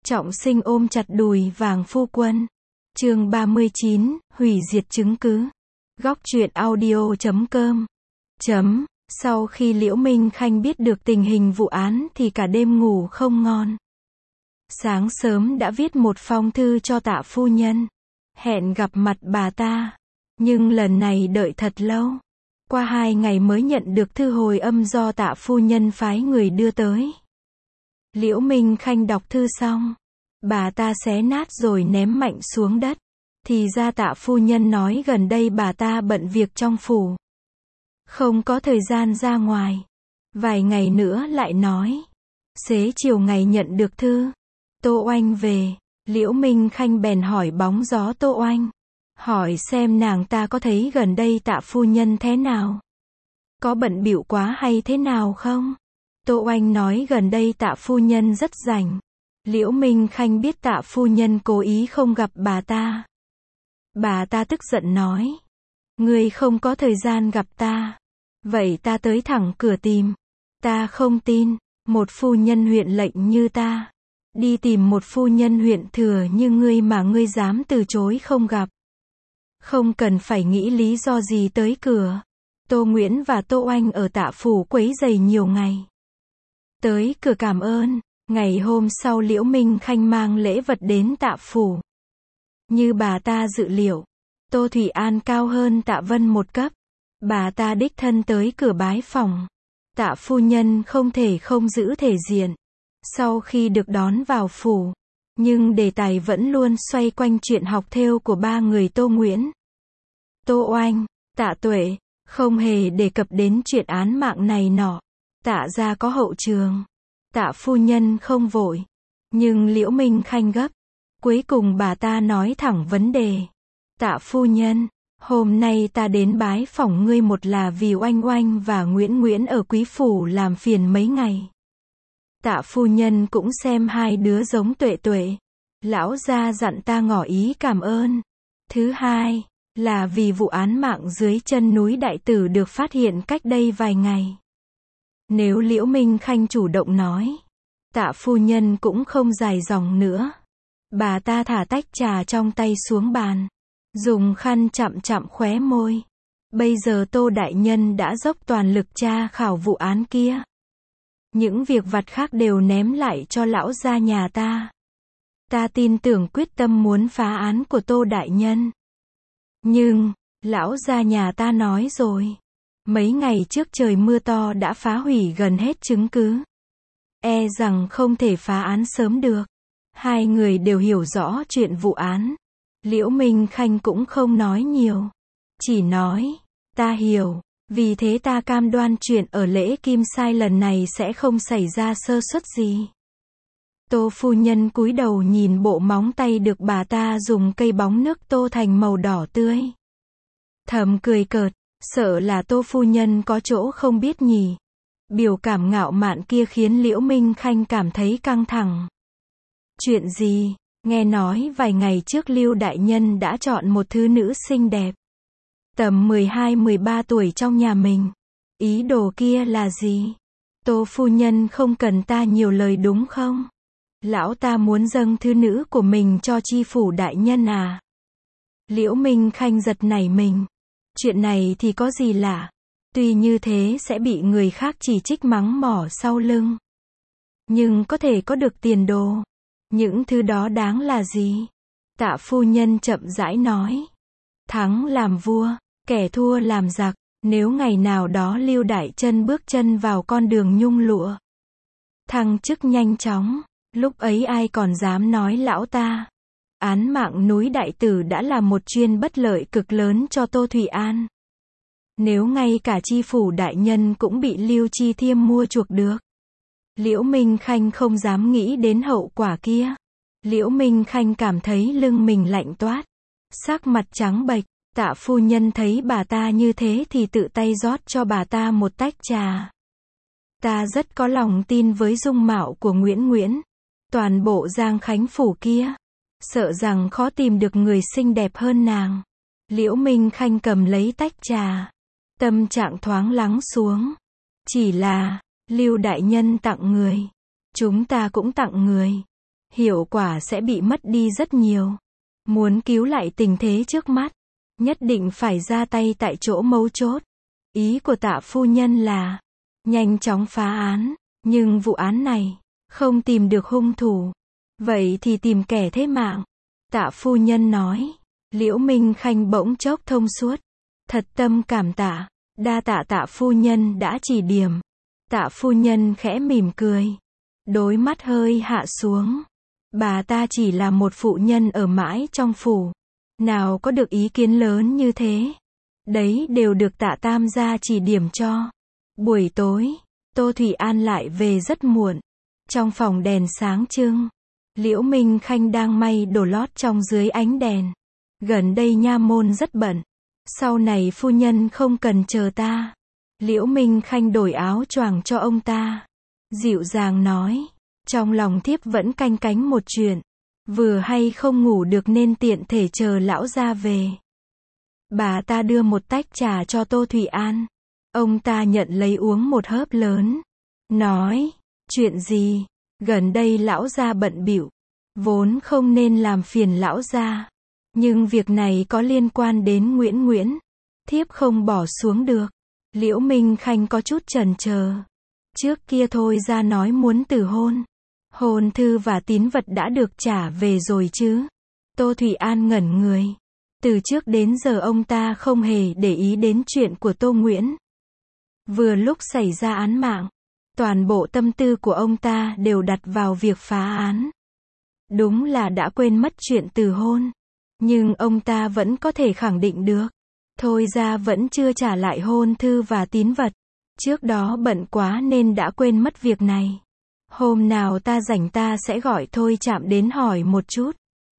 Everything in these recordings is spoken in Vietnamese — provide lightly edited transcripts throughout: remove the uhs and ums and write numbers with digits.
Trọng Sinh ôm chặt đùi vàng phu quân. Chương 39, hủy diệt chứng cứ. Góc truyện audio.com. Sau khi Liễu Minh Khanh biết được tình hình vụ án thì cả đêm ngủ không ngon. Sáng sớm đã viết một phong thư cho Tạ phu nhân, hẹn gặp mặt bà ta. Nhưng lần này đợi thật lâu. Qua 2 ngày mới nhận được thư hồi âm do Tạ phu nhân phái người đưa tới. Liễu Minh Khanh đọc thư xong, bà ta xé nát rồi ném mạnh xuống đất. Thì ra Tạ phu nhân nói gần đây bà ta bận việc trong phủ, không có thời gian ra ngoài. Vài ngày nữa lại nói. Xế chiều ngày nhận được thư, Tô Oanh về. Liễu Minh Khanh bèn hỏi bóng gió Tô Oanh, hỏi xem nàng ta có thấy gần đây Tạ phu nhân thế nào, có bận bịu quá hay thế nào không. Tô Oanh nói gần đây Tạ phu nhân rất rảnh. Liễu Minh Khanh biết Tạ phu nhân cố ý không gặp bà ta. Bà ta tức giận nói, ngươi không có thời gian gặp ta, vậy ta tới thẳng cửa tìm. Ta không tin, một phu nhân huyện lệnh như ta, đi tìm một phu nhân huyện thừa như ngươi mà ngươi dám từ chối không gặp. Không cần phải nghĩ lý do gì tới cửa. Tô Nguyễn và Tô Oanh ở Tạ phủ quấy rầy nhiều ngày. Tới cửa cảm ơn. Ngày hôm sau Liễu Minh Khanh mang lễ vật đến Tạ phủ. Như bà ta dự liệu, Tô Thủy An cao hơn Tạ Vân một cấp. Bà ta đích thân tới cửa bái phòng. Tạ phu nhân không thể không giữ thể diện. Sau khi được đón vào phủ, nhưng đề tài vẫn luôn xoay quanh chuyện học thêu của ba người Tô Nguyễn, Tô Oanh, Tạ Tuệ, không hề đề cập đến chuyện án mạng này nọ. Tạ gia có hậu trường, Tạ phu nhân không vội, nhưng Liễu Minh Khanh gấp. Cuối cùng bà ta nói thẳng vấn đề. Tạ phu nhân, hôm nay ta đến bái phỏng ngươi một là vì Oanh Oanh và Nguyễn Nguyễn ở Quý phủ làm phiền mấy ngày. Tạ phu nhân cũng xem hai đứa giống Tuệ Tuệ. Lão gia dặn ta ngỏ ý cảm ơn. Thứ hai, là vì vụ án mạng dưới chân núi Đại Tử được phát hiện cách đây vài ngày. Nếu Liễu Minh Khanh chủ động nói, Tạ phu nhân cũng không dài dòng nữa. Bà ta thả tách trà trong tay xuống bàn, dùng khăn chặm chặm khóe môi. Bây giờ Tô đại nhân đã dốc toàn lực tra khảo vụ án kia. Những việc vặt khác đều ném lại cho lão gia nhà ta. Ta tin tưởng quyết tâm muốn phá án của Tô đại nhân. Nhưng, lão gia nhà ta nói rồi. Mấy ngày trước trời mưa to đã phá hủy gần hết chứng cứ. E rằng không thể phá án sớm được. Hai người đều hiểu rõ chuyện vụ án. Liễu Minh Khanh cũng không nói nhiều. Chỉ nói, ta hiểu. Vì thế ta cam đoan chuyện ở lễ Kim Sai lần này sẽ không xảy ra sơ suất gì. Tô phu nhân cúi đầu nhìn bộ móng tay được bà ta dùng cây bóng nước tô thành màu đỏ tươi. Thầm cười cợt, sợ là Tô phu nhân có chỗ không biết nhỉ. Biểu cảm ngạo mạn kia khiến Liễu Minh Khanh cảm thấy căng thẳng. Chuyện gì? Nghe nói vài ngày trước Lưu đại nhân đã chọn một thứ nữ xinh đẹp, tầm 12-13 tuổi trong nhà mình. Ý đồ kia là gì? Tô phu nhân không cần ta nhiều lời đúng không? Lão ta muốn dâng thứ nữ của mình cho chi phủ đại nhân à? Liễu Minh Khanh giật nảy mình. Chuyện này thì có gì lạ? Tuy như thế sẽ bị người khác chỉ trích mắng mỏ sau lưng, nhưng có thể có được tiền đồ. Những thứ đó đáng là gì? Tạ phu nhân chậm rãi nói. Thắng làm vua, kẻ thua làm giặc. Nếu ngày nào đó Lưu đại chân bước chân vào con đường nhung lụa, thăng chức nhanh chóng, lúc ấy ai còn dám nói lão ta. Án mạng núi Đại Tử đã là một chuyên bất lợi cực lớn cho Tô Thủy An. Nếu ngay cả chi phủ đại nhân cũng bị Lưu Chi Thiêm mua chuộc được, Liễu Minh Khanh không dám nghĩ đến hậu quả kia. Liễu Minh Khanh cảm thấy lưng mình lạnh toát, sắc mặt trắng bệch. Tạ phu nhân thấy bà ta như thế thì tự tay rót cho bà ta một tách trà. Ta rất có lòng tin với dung mạo của Nguyễn Nguyễn. Toàn bộ Giang Khánh phủ kia, sợ rằng khó tìm được người xinh đẹp hơn nàng. Liễu Minh Khanh cầm lấy tách trà, tâm trạng thoáng lắng xuống. Chỉ là, Lưu đại nhân tặng người, chúng ta cũng tặng người. hiệu quả sẽ bị mất đi rất nhiều. Muốn cứu lại tình thế trước mắt, nhất định phải ra tay tại chỗ mấu chốt. Ý của Tạ phu nhân là nhanh chóng phá án, nhưng vụ án này không tìm được hung thủ, vậy thì tìm kẻ thế mạng. Tạ phu nhân nói. Liễu Minh Khanh bỗng chốc thông suốt. Thật tâm cảm tạ, đa tạ Tạ phu nhân đã chỉ điểm. Tạ phu nhân khẽ mỉm cười, đôi mắt hơi hạ xuống. Bà ta chỉ là một phụ nhân ở mãi trong phủ, nào có được ý kiến lớn như thế. Đấy đều được Tạ tam gia chỉ điểm cho. Buổi tối, Tô Thủy An lại về rất muộn. Trong phòng đèn sáng trưng, Liễu Minh Khanh đang may đồ lót trong dưới ánh đèn. Gần đây nha môn rất bận, sau này phu nhân không cần chờ ta. Liễu Minh Khanh đổi áo choàng cho ông ta, dịu dàng nói, trong lòng thiếp vẫn canh cánh một chuyện, vừa hay không ngủ được nên tiện thể chờ lão gia về. Bà ta đưa một tách trà cho Tô Thủy An, ông ta nhận lấy uống một hớp lớn, nói, chuyện gì, gần đây lão gia bận bịu, vốn không nên làm phiền lão gia, nhưng việc này có liên quan đến Nguyễn, thiếp không bỏ xuống được. Liễu Minh Khanh có chút chần chờ. Trước kia thôi ra nói muốn từ hôn, hôn thư và tín vật đã được trả về rồi chứ. Tô Thủy An ngẩn người. Từ trước đến giờ ông ta không hề để ý đến chuyện của Tô Nguyễn. Vừa lúc xảy ra án mạng, toàn bộ tâm tư của ông ta đều đặt vào việc phá án. Đúng là đã quên mất chuyện từ hôn. Nhưng ông ta vẫn có thể khẳng định được, thôi ra vẫn chưa trả lại hôn thư và tín vật. Trước đó bận quá nên đã quên mất việc này. Hôm nào ta rảnh ta sẽ gọi Thôi Trạm đến hỏi một chút.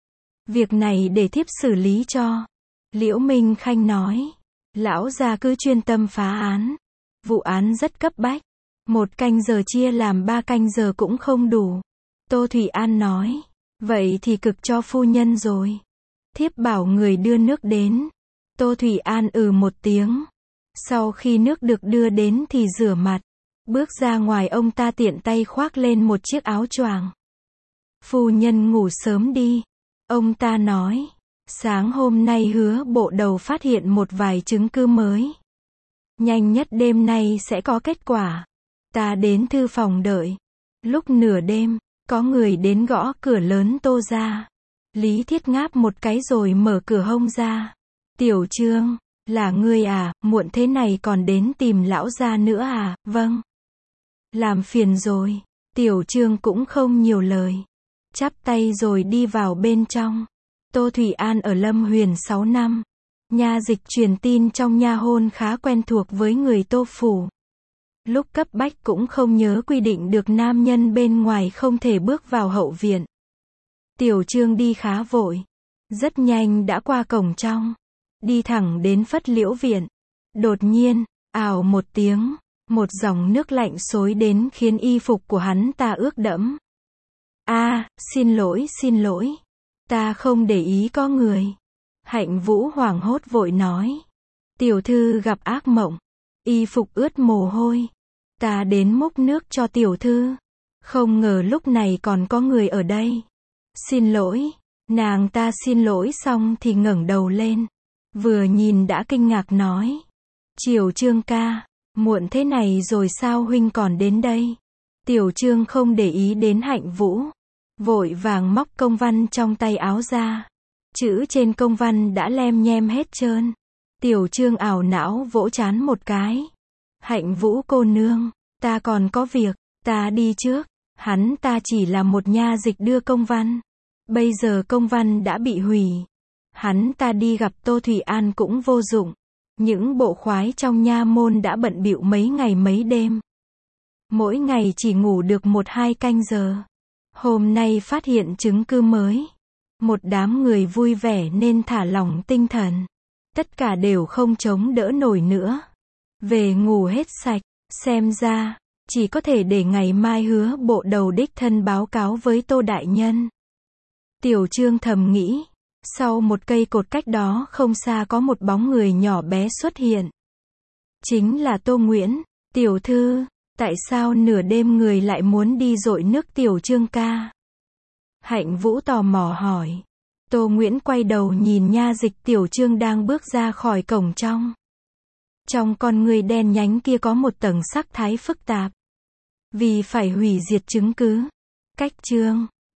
Việc này để thiếp xử lý cho. Liễu Minh Khanh nói. Lão gia cứ chuyên tâm phá án. Vụ án rất cấp bách. 1 canh giờ chia làm 3 canh giờ cũng không đủ. Tô Thủy An nói. Vậy thì cực cho phu nhân rồi. Thiếp bảo người đưa nước đến. Tô Thủy An một tiếng. Sau khi nước được đưa đến thì rửa mặt. Bước ra ngoài ông ta tiện tay khoác lên một chiếc áo choàng. Phu nhân ngủ sớm đi. Ông ta nói. Sáng hôm nay hứa bộ đầu phát hiện một vài chứng cứ mới. Nhanh nhất đêm nay sẽ có kết quả. Ta đến thư phòng đợi. Lúc nửa đêm, có người đến gõ cửa lớn Tô gia. Lý Thiết ngáp một cái rồi mở cửa hông ra. Tiểu Trương, là ngươi à, muộn thế này còn đến tìm lão gia nữa à, vâng. Làm phiền rồi. Tiểu Trương cũng không nhiều lời. Chắp tay rồi đi vào bên trong. Tô Thủy An ở Lâm Huyền 6 năm. Nha dịch truyền tin trong nha hôn khá quen thuộc với người Tô phủ. Lúc cấp bách cũng không nhớ quy định được nam nhân bên ngoài không thể bước vào hậu viện. Tiểu Trương đi khá vội. Rất nhanh đã qua cổng trong. Đi thẳng đến Phất Liễu viện. Đột nhiên, ào một tiếng, một dòng nước lạnh xối đến khiến y phục của hắn ta ướt đẫm. Xin lỗi. Ta không để ý có người. Hạnh Vũ hoảng hốt vội nói. Tiểu thư gặp ác mộng. Y phục ướt mồ hôi. Ta đến múc nước cho tiểu thư. Không ngờ lúc này còn có người ở đây. Xin lỗi. Nàng ta xin lỗi xong thì ngẩng đầu lên. Vừa nhìn đã kinh ngạc nói. Triều Trương ca, muộn thế này rồi sao huynh còn đến đây? Tiểu Trương không để ý đến Hạnh Vũ. Vội vàng móc công văn trong tay áo ra. Chữ trên công văn đã lem nhem hết trơn. Tiểu Trương ảo não vỗ trán một cái. Hạnh Vũ cô nương, ta còn có việc, ta đi trước. Hắn ta chỉ là một nha dịch đưa công văn. Bây giờ công văn đã bị hủy. Hắn ta đi gặp Tô Thủy An cũng vô dụng. Những bộ khoái trong nha môn đã bận bịu mấy ngày mấy đêm. Mỗi ngày chỉ ngủ được 1-2 canh giờ. Hôm nay phát hiện chứng cứ mới. Một đám người vui vẻ nên thả lỏng tinh thần. Tất cả đều không chống đỡ nổi nữa. Về ngủ hết sạch. Xem ra, chỉ có thể để ngày mai hứa bộ đầu đích thân báo cáo với Tô đại nhân. Tiểu Trương thầm nghĩ. Sau một cây cột cách đó không xa có một bóng người nhỏ bé xuất hiện. Chính là Tô Nguyễn. Tiểu thư, tại sao nửa đêm người lại muốn đi dội nước Tiểu Trương ca? Hạnh Vũ tò mò hỏi. Tô Nguyễn quay đầu nhìn nha dịch Tiểu Trương đang bước ra khỏi cổng trong. Trong con người đen nhánh kia có một tầng sắc thái phức tạp. Vì phải hủy diệt chứng cứ. Cách chương